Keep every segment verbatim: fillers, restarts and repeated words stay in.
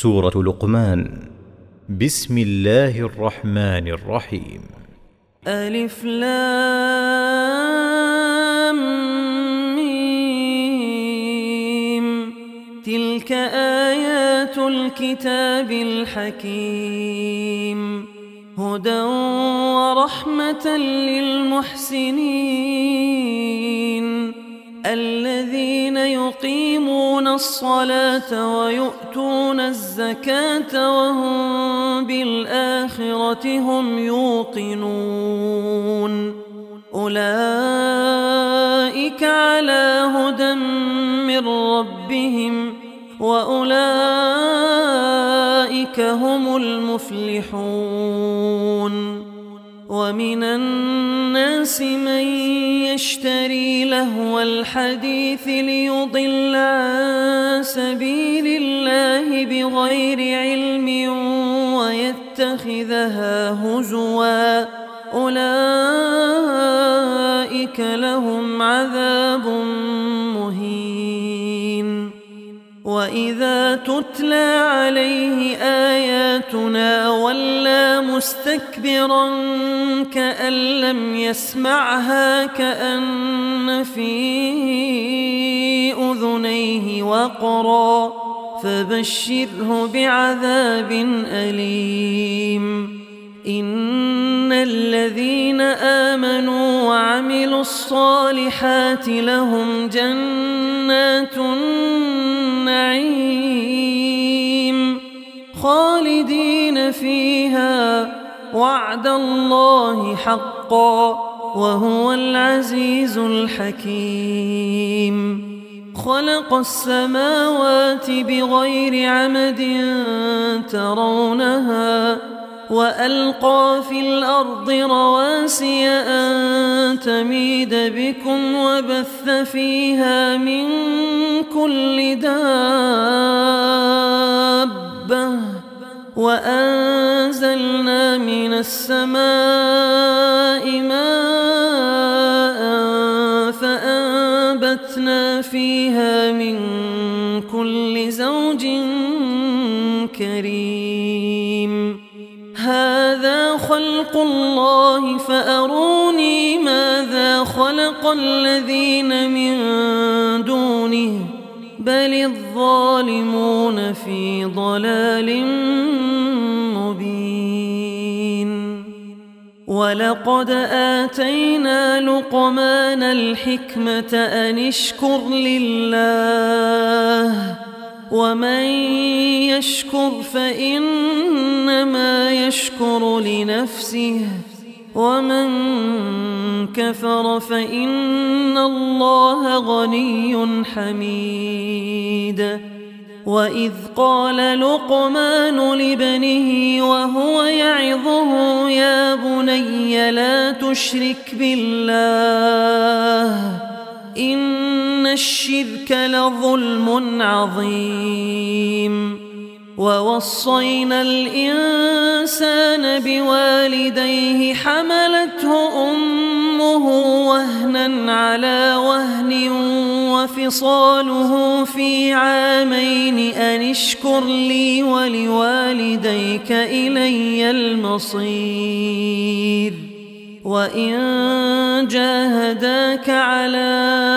سورة لقمان. بسم الله الرحمن الرحيم. ألف لام ميم. تلك آيات الكتاب الحكيم، هدى ورحمة للمحسنين الذين يقيمون الصلاة ويؤتون الزكاة وهم بالآخرة هم يوقنون. أولئك على هدى من ربهم وأولئك هم المفلحون. ومن الناس من يشتري لهو الحديث ليضل عن سبيل الله بغير علم ويتخذها هزوا، أولئك لهم عذاب مهين. وإذا تتلى عليه آياتنا ولى مستكبرا كأن لم يسمعها كأن في أذنيه وقرا، فبشره بعذاب أليم. إن الذين آمنوا وعملوا الصالحات لهم جنات النعيم خالدين فيها، وعد الله حقا وهو العزيز الحكيم. خلق السماوات بغير عمد ترونها وألقى في الأرض رواسي أن تميد بكم وبث فيها من كل دابة، وأنزلنا من السماء ماء فأنبتنا فيها من كل زوج كريم. هذا خلق الله فأروني ماذا خلق الذين من دونه، بل الظالمون في ضلال مبين. ولقد آتينا لقمان الحكمة أن اشكر لله، ومن يشكر فإنما يشكر لنفسه، ومن كفر فإن الله غني حميد. وإذ قال لقمان لابنه وهو يعظه يا بني لا تشرك بالله إن الشرك لظلم عظيم. ووصينا الإنسان بوالديه حملته أمه وهنا على وهن وفصاله في عامين أن اشكر لي ولوالديك إلي المصير. وإن جاهداك على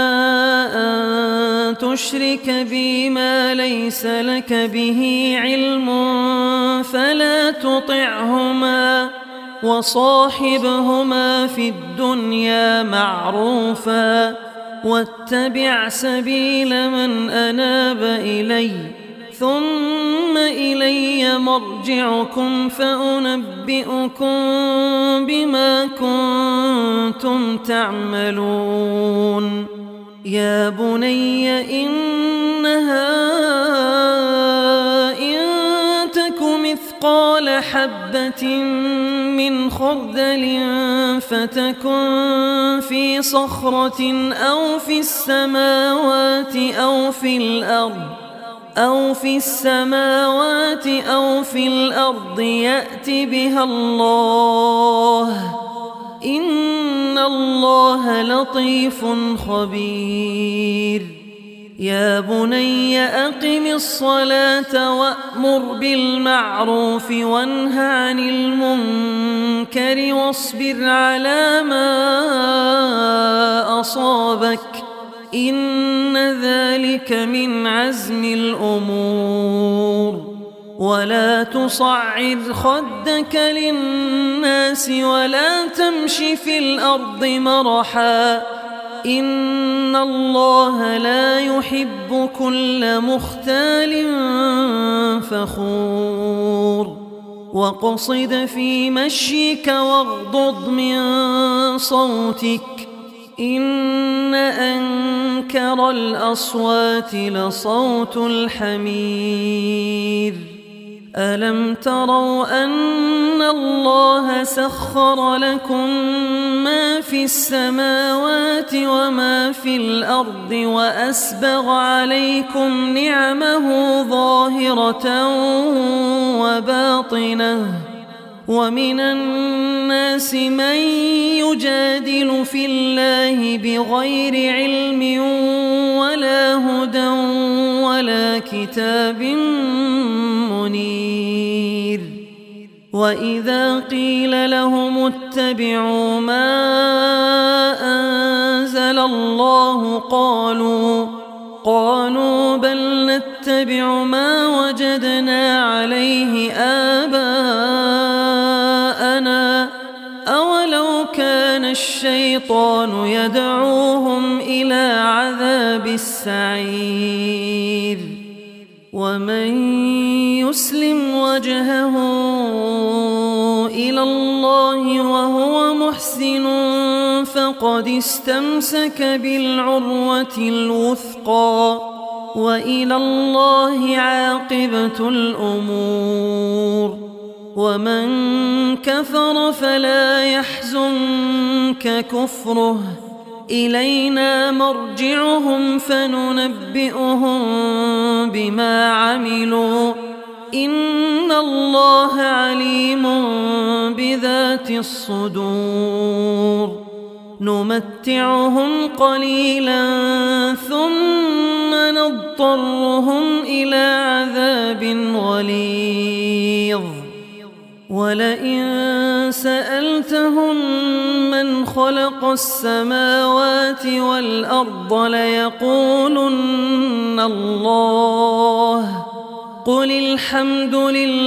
أن تشرك بي ما ليس لك به علم فلا تطعهما، وصاحبهما في الدنيا معروفا، واتبع سبيل من أناب إلي، ثم إلي مرجعكم فأنبئكم بما كنتم تعملون. يا بني إنها إن تك مثقال حبة من خردل فتكن في صخرة أو في السماوات أو في الأرض أو في السماوات أو في الأرض يأت بها الله، إن الله لطيف خبير. يا بني أقم الصلاة وأمر بالمعروف وانه عن المنكر واصبر على ما أصابك إن ذلك من عزم الأمور ولا تصعر خدك للناس ولا تمش في الأرض مرحا إن الله لا يحب كل مختال فخور واقصد في مشيك واغضض من صوتك إن أنكر الأصوات لصوت الحمير ألم تروا أن الله سخر لكم ما في السماوات وما في الأرض وأسبغ عليكم نعمه ظاهرة وباطنة ومن الناس من يجادل في الله بغير علم ولا هدى ولا كتاب منير وإذا قيل لهم اتبعوا ما أنزل الله قالوا قالوا بل نتبع ما وجدنا عليه آباءنا أولو كان الشيطان يدعوهم إلى عذاب السعير ومن يسلم وجهه إلى الله وهو محسن فقد استمسك بالعروة الوثقى وإلى الله عاقبة الأمور ومن كفر فلا يحزنك كفره إلينا مرجعهم فننبئهم بما عملوا إن الله عليم بذات الصدور نمتعهم قليلا ثم نضطرهم إلى عذاب غليظ ولئن سألتهم من خلق السماوات والأرض ليقولن الله قل الحمد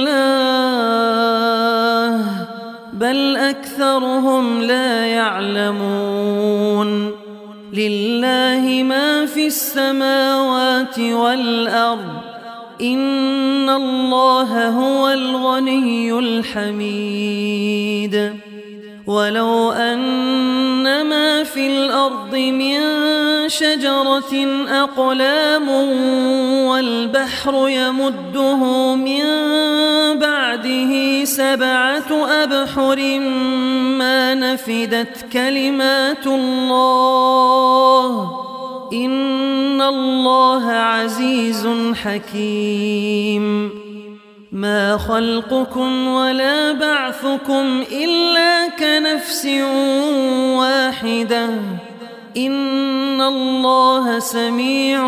لله بل أكثرهم لا يعلمون لله ما في السماوات والأرض إن الله هو الغني الحميد ولو أن ما في الأرض من شجرة أقلام والبحر يمده من بعده سبعة أبحر ما نفدت كلمات الله إن الله عزيز حكيم ما خلقكم ولا بعثكم إلا كنفس واحدة إن الله سميع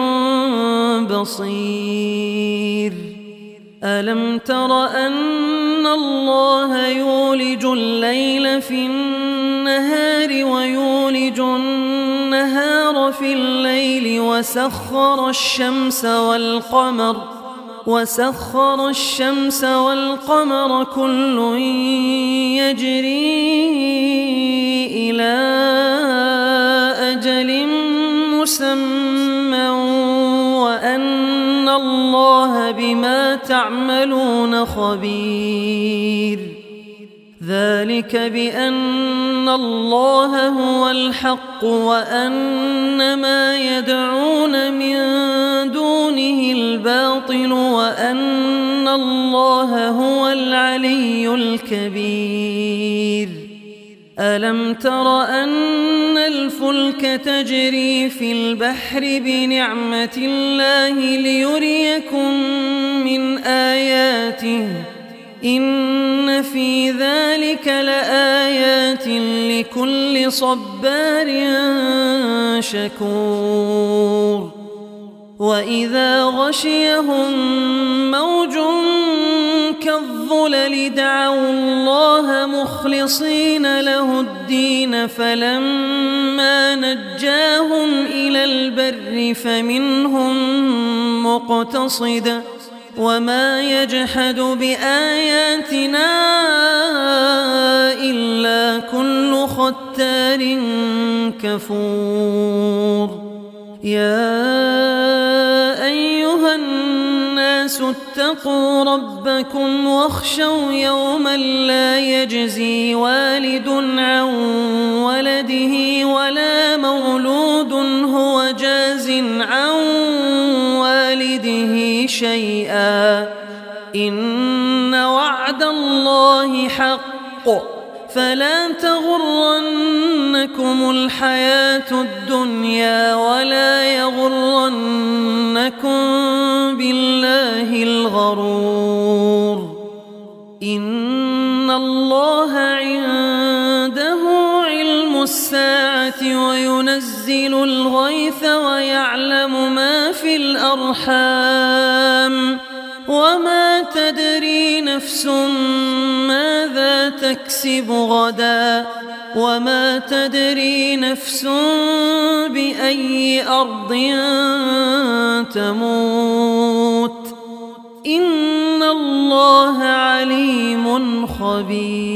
بصير ألم تر أن الله يولج الليل في النهار ويولج النهار في الليل وسخر الشمس والقمر وسخر الشمس والقمر كل يجري إلى أجل مسمى وأن الله بما تعملون خبير ذلك بأن الله هو الحق وأن ما يدعون من دونه الباطل وأن الله هو العلي الكبير ألم تر أن الفلك تجري في البحر بنعمة الله ليريكم من آياته إن في ذلك لآيات لكل صبار شكور وإذا غشيهم موج كالظلل دعوا الله مخلصين له الدين فلما نجاهم إلى البر فمنهم مقتصد وما يجحد بآياتنا إلا كل ختار كفور. يا أيها الناس اتقوا ربكم واخشوا يوما لا يجزي والد عن ولده ولا مولود هو جاز عن والده شيئا إن وعد الله حق فلا تغرنكم الحياة الدنيا ولا يغرنكم بالله الغرور. إن الله عنده علم الساعة وينزل الغيث ويعلم ما في الأرحام وما تدري نفس ماذا تكسب غدا وما تدري نفس بأي أرض تموت إن الله عليم خبير.